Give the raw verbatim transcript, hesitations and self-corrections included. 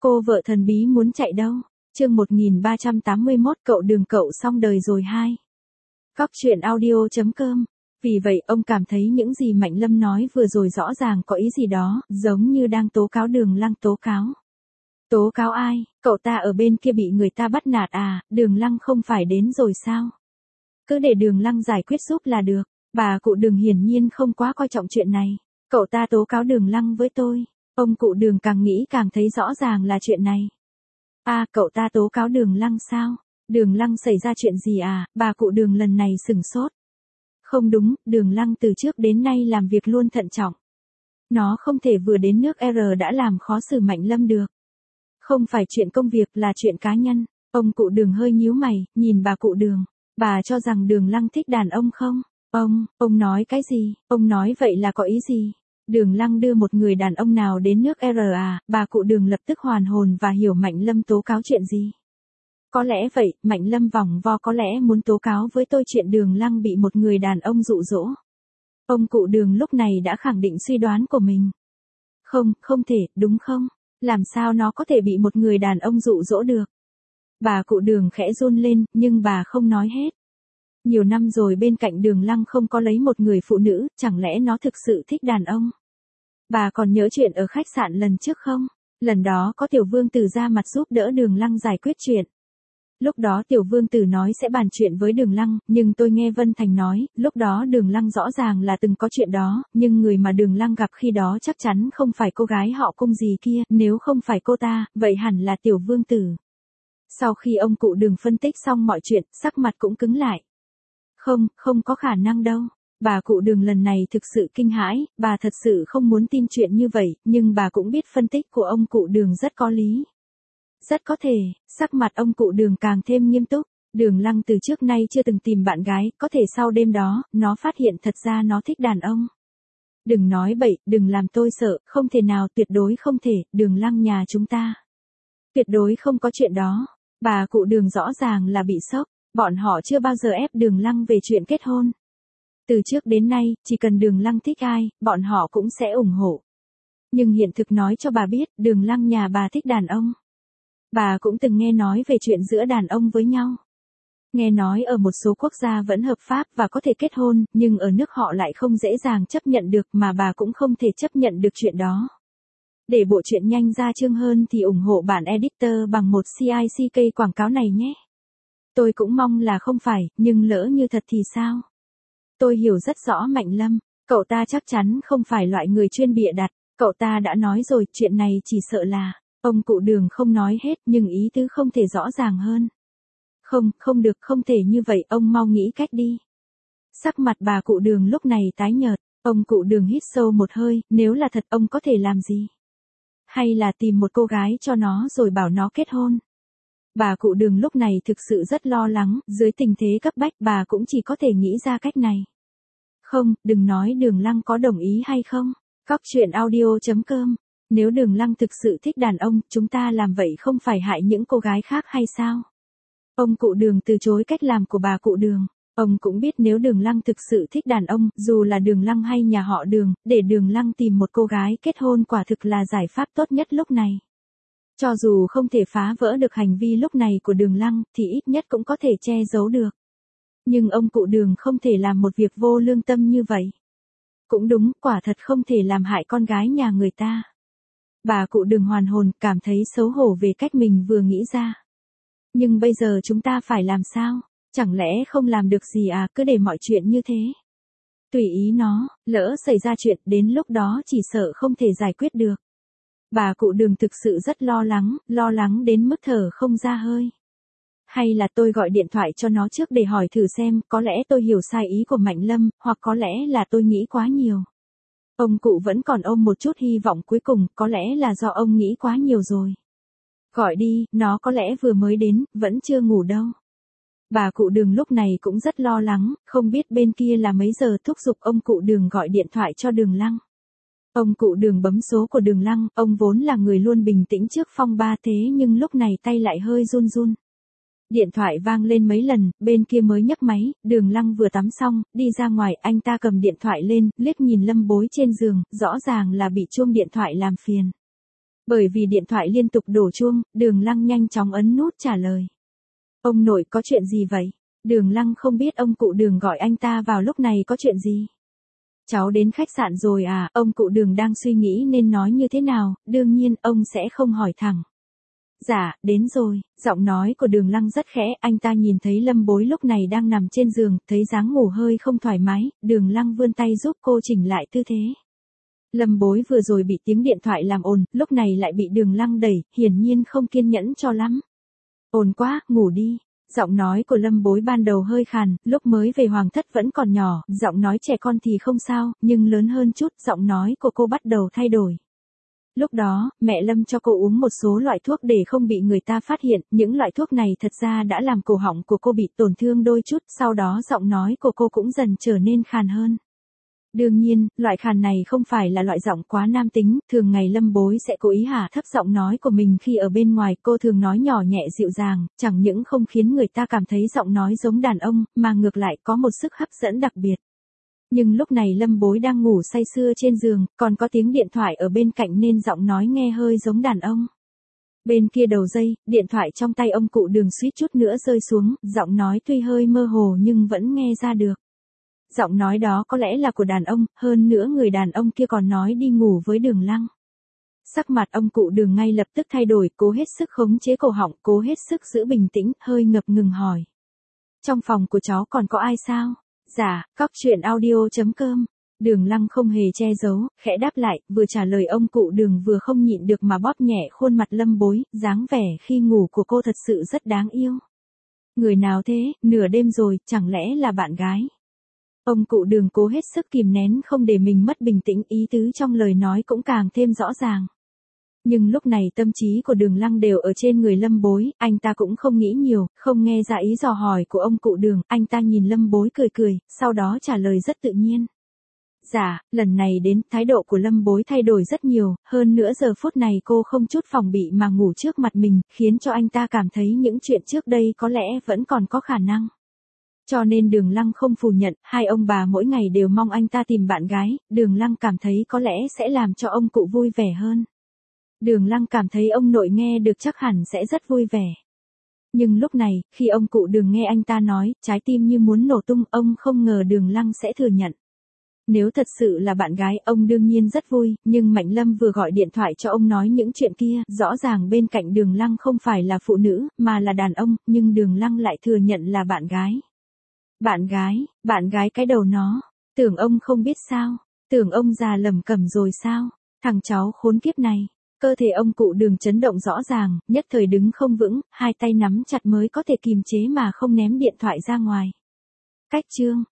Cô vợ thần bí muốn chạy đâu? Chương một nghìn ba trăm tám mươi mốt cậu Đường cậu xong đời rồi hai. Góc truyện audio chấm com. Vì vậy ông cảm thấy những gì Mạnh Lâm nói vừa rồi rõ ràng có ý gì đó, giống như đang tố cáo Đường Lăng. Tố cáo? Tố cáo ai? Cậu ta ở bên kia bị người ta bắt nạt à, Đường Lăng không phải đến rồi sao? Cứ để Đường Lăng giải quyết giúp là được. Bà cụ Đường hiển nhiên không quá coi trọng chuyện này. Cậu ta tố cáo Đường Lăng với tôi. Ông cụ Đường càng nghĩ càng thấy rõ ràng là chuyện này. À, cậu ta tố cáo Đường Lăng sao? Đường Lăng xảy ra chuyện gì à? Bà cụ Đường lần này sửng sốt. Không đúng, Đường Lăng từ trước đến nay làm việc luôn thận trọng. Nó không thể vừa đến nước R đã làm khó xử Mạnh Lâm được. Không phải chuyện công việc, là chuyện cá nhân. Ông cụ Đường hơi nhíu mày, nhìn bà cụ Đường. Bà cho rằng Đường Lăng thích đàn ông không? Ông, ông nói cái gì? Ông nói vậy là có ý gì? Đường Lăng đưa một người đàn ông nào đến nước R à? Bà cụ Đường lập tức hoàn hồn và hiểu Mạnh Lâm tố cáo chuyện gì. Có lẽ vậy, Mạnh Lâm vòng vo có lẽ muốn tố cáo với tôi chuyện Đường Lăng bị một người đàn ông dụ dỗ. Ông cụ Đường lúc này đã khẳng định suy đoán của mình. Không, không thể, đúng không? Làm sao nó có thể bị một người đàn ông dụ dỗ được? Bà cụ Đường khẽ run lên, nhưng bà không nói hết. Nhiều năm rồi bên cạnh Đường Lăng không có lấy một người phụ nữ, chẳng lẽ nó thực sự thích đàn ông? Bà còn nhớ chuyện ở khách sạn lần trước không? Lần đó có Tiểu Vương Tử ra mặt giúp đỡ Đường Lăng giải quyết chuyện. Lúc đó Tiểu Vương Tử nói sẽ bàn chuyện với Đường Lăng, nhưng tôi nghe Vân Thành nói, lúc đó Đường Lăng rõ ràng là từng có chuyện đó, nhưng người mà Đường Lăng gặp khi đó chắc chắn không phải cô gái họ Cung gì kia, nếu không phải cô ta, vậy hẳn là Tiểu Vương Tử. Sau khi ông cụ Đường phân tích xong mọi chuyện, sắc mặt cũng cứng lại. Không, không có khả năng đâu. Bà cụ Đường lần này thực sự kinh hãi, bà thật sự không muốn tin chuyện như vậy, nhưng bà cũng biết phân tích của ông cụ Đường rất có lý. Rất có thể, sắc mặt ông cụ Đường càng thêm nghiêm túc. Đường Lăng từ trước nay chưa từng tìm bạn gái, có thể sau đêm đó, nó phát hiện thật ra nó thích đàn ông. Đừng nói bậy, đừng làm tôi sợ, không thể nào, tuyệt đối không thể, Đường Lăng nhà chúng ta. Tuyệt đối không có chuyện đó. Bà cụ Đường rõ ràng là bị sốc. Bọn họ chưa bao giờ ép Đường Lăng về chuyện kết hôn. Từ trước đến nay, chỉ cần Đường Lăng thích ai, bọn họ cũng sẽ ủng hộ. Nhưng hiện thực nói cho bà biết, Đường Lăng nhà bà thích đàn ông. Bà cũng từng nghe nói về chuyện giữa đàn ông với nhau. Nghe nói ở một số quốc gia vẫn hợp pháp và có thể kết hôn, nhưng ở nước họ lại không dễ dàng chấp nhận được, mà bà cũng không thể chấp nhận được chuyện đó. Để bộ truyện nhanh ra chương hơn thì ủng hộ bản editor bằng một click quảng cáo này nhé. Tôi cũng mong là không phải, nhưng lỡ như thật thì sao? Tôi hiểu rất rõ Mạnh Lâm, cậu ta chắc chắn không phải loại người chuyên bịa đặt, cậu ta đã nói rồi, chuyện này chỉ sợ là, ông cụ Đường không nói hết nhưng ý tứ không thể rõ ràng hơn. Không, không được, không thể như vậy, ông mau nghĩ cách đi. Sắc mặt bà cụ Đường lúc này tái nhợt, ông cụ Đường hít sâu một hơi, nếu là thật ông có thể làm gì? Hay là tìm một cô gái cho nó rồi bảo nó kết hôn? Bà cụ Đường lúc này thực sự rất lo lắng, dưới tình thế cấp bách bà cũng chỉ có thể nghĩ ra cách này. Không, đừng nói Đường Lăng có đồng ý hay không. Góc truyện audio chấm com. Nếu Đường Lăng thực sự thích đàn ông, chúng ta làm vậy không phải hại những cô gái khác hay sao? Ông cụ Đường từ chối cách làm của bà cụ Đường. Ông cũng biết nếu Đường Lăng thực sự thích đàn ông, dù là Đường Lăng hay nhà họ Đường, để Đường Lăng tìm một cô gái kết hôn quả thực là giải pháp tốt nhất lúc này. Cho dù không thể phá vỡ được hành vi lúc này của Đường Lăng, thì ít nhất cũng có thể che giấu được. Nhưng ông cụ Đường không thể làm một việc vô lương tâm như vậy. Cũng đúng, quả thật không thể làm hại con gái nhà người ta. Bà cụ Đường hoàn hồn, cảm thấy xấu hổ về cách mình vừa nghĩ ra. Nhưng bây giờ chúng ta phải làm sao? Chẳng lẽ không làm được gì à, cứ để mọi chuyện như thế. Tùy ý nó, lỡ xảy ra chuyện, đến lúc đó chỉ sợ không thể giải quyết được. Bà cụ Đường thực sự rất lo lắng, lo lắng đến mức thở không ra hơi. Hay là tôi gọi điện thoại cho nó trước để hỏi thử xem, có lẽ tôi hiểu sai ý của Mạnh Lâm, hoặc có lẽ là tôi nghĩ quá nhiều. Ông cụ vẫn còn ôm một chút hy vọng cuối cùng, có lẽ là do ông nghĩ quá nhiều rồi. Gọi đi, nó có lẽ vừa mới đến, vẫn chưa ngủ đâu. Bà cụ Đường lúc này cũng rất lo lắng, không biết bên kia là mấy giờ, thúc giục ông cụ Đường gọi điện thoại cho Đường Lăng. Ông cụ Đường bấm số của Đường Lăng, ông vốn là người luôn bình tĩnh trước phong ba thế nhưng lúc này tay lại hơi run run. Điện thoại vang lên mấy lần, bên kia mới nhấc máy, Đường Lăng vừa tắm xong, đi ra ngoài, anh ta cầm điện thoại lên, liếc nhìn Lâm Bối trên giường, rõ ràng là bị chuông điện thoại làm phiền. Bởi vì điện thoại liên tục đổ chuông, Đường Lăng nhanh chóng ấn nút trả lời. Ông nội có chuyện gì vậy? Đường Lăng không biết ông cụ Đường gọi anh ta vào lúc này có chuyện gì. Cháu đến khách sạn rồi à, ông cụ Đường đang suy nghĩ nên nói như thế nào, đương nhiên ông sẽ không hỏi thẳng. Dạ, đến rồi, giọng nói của Đường Lăng rất khẽ, anh ta nhìn thấy Lâm Bối lúc này đang nằm trên giường, thấy dáng ngủ hơi không thoải mái, Đường Lăng vươn tay giúp cô chỉnh lại tư thế. Lâm Bối vừa rồi bị tiếng điện thoại làm ồn, lúc này lại bị Đường Lăng đẩy, hiển nhiên không kiên nhẫn cho lắm. Ồn quá, ngủ đi. Giọng nói của Lâm Bối ban đầu hơi khàn, lúc mới về Hoàng Thất vẫn còn nhỏ, giọng nói trẻ con thì không sao, nhưng lớn hơn chút, giọng nói của cô bắt đầu thay đổi. Lúc đó, mẹ Lâm cho cô uống một số loại thuốc để không bị người ta phát hiện, những loại thuốc này thật ra đã làm cổ họng của cô bị tổn thương đôi chút, sau đó giọng nói của cô cũng dần trở nên khàn hơn. Đương nhiên, loại khàn này không phải là loại giọng quá nam tính, thường ngày Lâm Bối sẽ cố ý hạ thấp giọng nói của mình khi ở bên ngoài, cô thường nói nhỏ nhẹ dịu dàng, chẳng những không khiến người ta cảm thấy giọng nói giống đàn ông, mà ngược lại có một sức hấp dẫn đặc biệt. Nhưng lúc này Lâm Bối đang ngủ say sưa trên giường, còn có tiếng điện thoại ở bên cạnh nên giọng nói nghe hơi giống đàn ông. Bên kia đầu dây, điện thoại trong tay ông cụ Đường suýt chút nữa rơi xuống, giọng nói tuy hơi mơ hồ nhưng vẫn nghe ra được. Giọng nói đó có lẽ là của đàn ông, hơn nữa người đàn ông kia còn nói đi ngủ với Đường Lăng. Sắc mặt ông cụ Đường ngay lập tức thay đổi, cố hết sức khống chế cổ họng, cố hết sức giữ bình tĩnh, hơi ngập ngừng hỏi. Trong phòng của cháu còn có ai sao? Dạ, cóc truyện audio chấm com. Đường Lăng không hề che giấu, khẽ đáp lại, vừa trả lời ông cụ Đường vừa không nhịn được mà bóp nhẹ khuôn mặt Lâm Bối, dáng vẻ khi ngủ của cô thật sự rất đáng yêu. Người nào thế, nửa đêm rồi, chẳng lẽ là bạn gái? Ông cụ Đường cố hết sức kìm nén không để mình mất bình tĩnh, ý tứ trong lời nói cũng càng thêm rõ ràng. Nhưng lúc này tâm trí của Đường Lăng đều ở trên người Lâm Bối, anh ta cũng không nghĩ nhiều, không nghe ra ý dò hỏi của ông cụ Đường, anh ta nhìn Lâm Bối cười cười, sau đó trả lời rất tự nhiên. Dạ, lần này đến, thái độ của Lâm Bối thay đổi rất nhiều, hơn nữa giờ phút này cô không chút phòng bị mà ngủ trước mặt mình, khiến cho anh ta cảm thấy những chuyện trước đây có lẽ vẫn còn có khả năng. Cho nên Đường Lăng không phủ nhận, hai ông bà mỗi ngày đều mong anh ta tìm bạn gái, Đường Lăng cảm thấy có lẽ sẽ làm cho ông cụ vui vẻ hơn. Đường Lăng cảm thấy ông nội nghe được chắc hẳn sẽ rất vui vẻ. Nhưng lúc này, khi ông cụ Đường nghe anh ta nói, trái tim như muốn nổ tung, ông không ngờ Đường Lăng sẽ thừa nhận. Nếu thật sự là bạn gái, ông đương nhiên rất vui, nhưng Mạnh Lâm vừa gọi điện thoại cho ông nói những chuyện kia, rõ ràng bên cạnh Đường Lăng không phải là phụ nữ, mà là đàn ông, nhưng Đường Lăng lại thừa nhận là bạn gái. Bạn gái, bạn gái cái đầu nó, tưởng ông không biết sao, tưởng ông già lầm cẩm rồi sao, thằng cháu khốn kiếp này. Cơ thể ông cụ Đường chấn động rõ ràng, nhất thời đứng không vững, hai tay nắm chặt mới có thể kìm chế mà không ném điện thoại ra ngoài. Cách chương